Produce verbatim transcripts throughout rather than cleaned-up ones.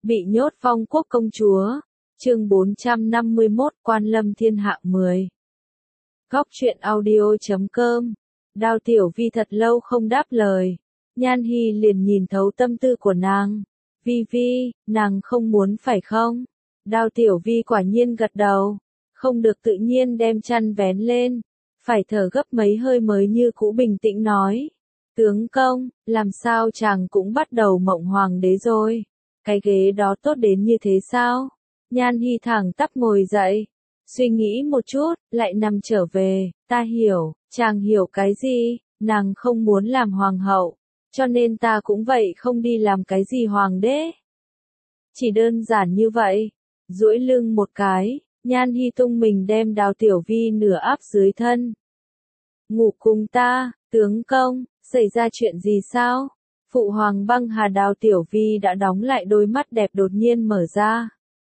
Bị nhốt Phong Quốc công chúa. Chương bốn trăm năm mươi mốt Quan Lâm thiên hạ mười. Góc truyện audio chấm com. Đao Tiểu Vi thật lâu không đáp lời. Nhan Hi liền nhìn thấu tâm tư của nàng. Vi Vi, nàng không muốn phải không? Đao Tiểu Vi quả nhiên gật đầu. Không được tự nhiên đem chăn vén lên. Phải thở gấp mấy hơi mới như cũ bình tĩnh nói. Tướng công, làm sao chàng cũng bắt đầu mộng hoàng đế rồi. Cái ghế đó tốt đến như thế sao? Nhan Hi thẳng tắp ngồi dậy. Suy nghĩ một chút, lại nằm trở về. Ta hiểu, chàng hiểu cái gì? Nàng không muốn làm hoàng hậu. Cho nên ta cũng vậy không đi làm cái gì hoàng đế. Chỉ đơn giản như vậy. Duỗi lưng một cái, Nhan Hi tung mình đem Đao Tiểu Vi nửa áp dưới thân. Ngủ cùng ta, tướng công, xảy ra chuyện gì sao? Phụ hoàng băng hà. Đao Tiểu Vi đã đóng lại đôi mắt đẹp đột nhiên mở ra.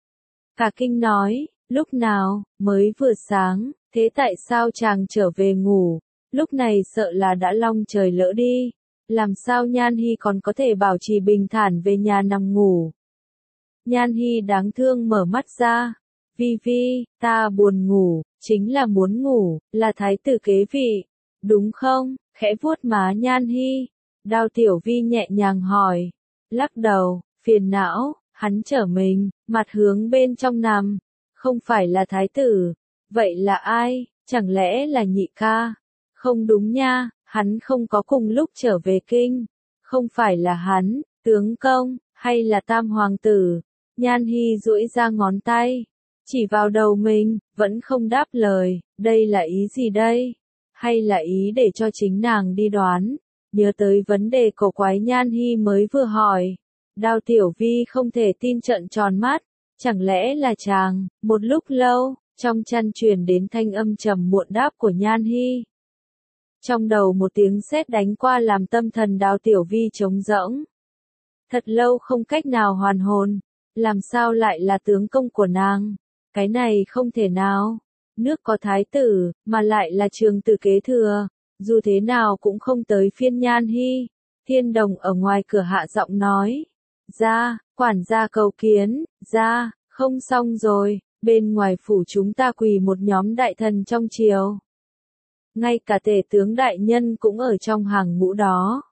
Cả kinh nói, lúc nào, mới vừa sáng, thế tại sao chàng trở về ngủ, lúc này sợ là đã long trời lỡ đi, làm sao Nhan Hi còn có thể bảo trì bình thản về nhà nằm ngủ. Nhan Hi đáng thương mở mắt ra, Vi Vi, ta buồn ngủ, chính là muốn ngủ, là thái tử kế vị, đúng không? Khẽ vuốt má Nhan Hi, Đao Tiểu Vi nhẹ nhàng hỏi, lắc đầu, phiền não. Hắn trở mình, mặt hướng bên trong nằm, không phải là thái tử, vậy là ai, chẳng lẽ là nhị ca? Không đúng nha, hắn không có cùng lúc trở về kinh, không phải là hắn, tướng công, hay là tam hoàng tử? Nhan Hi duỗi ra ngón tay, chỉ vào đầu mình, vẫn không đáp lời, đây là ý gì đây? Hay là ý để cho chính nàng đi đoán? Nhớ tới vấn đề cổ quái Nhan Hi mới vừa hỏi. Đao Tiểu Vi không thể tin trợn tròn mắt, chẳng lẽ là chàng? Một lúc lâu, trong chăn truyền đến thanh âm trầm muộn đáp của Nhan Hi. Trong đầu một tiếng sét đánh qua làm tâm thần Đao Tiểu Vi trống rỗng. Thật lâu không cách nào hoàn hồn, làm sao lại là tướng công của nàng? Cái này không thể nào. Nước có thái tử, mà lại là trường tử kế thừa, dù thế nào cũng không tới phiên Nhan Hi. Thiên Đồng ở ngoài cửa hạ giọng nói. Ra, quản gia cầu kiến, ra, không xong rồi, bên ngoài phủ chúng ta quỳ một nhóm đại thần trong triều. Ngay cả tể tướng đại nhân cũng ở trong hàng ngũ đó.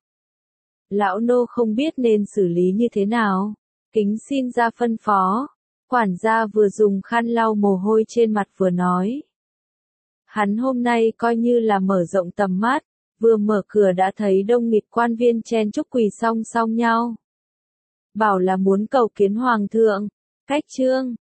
Lão nô không biết nên xử lý như thế nào, kính xin ra phân phó. Quản gia vừa dùng khăn lau mồ hôi trên mặt vừa nói. Hắn hôm nay coi như là mở rộng tầm mắt, vừa mở cửa đã thấy đông nghịt quan viên chen chúc quỳ song song nhau. Bảo là muốn cầu kiến hoàng thượng, cách trương,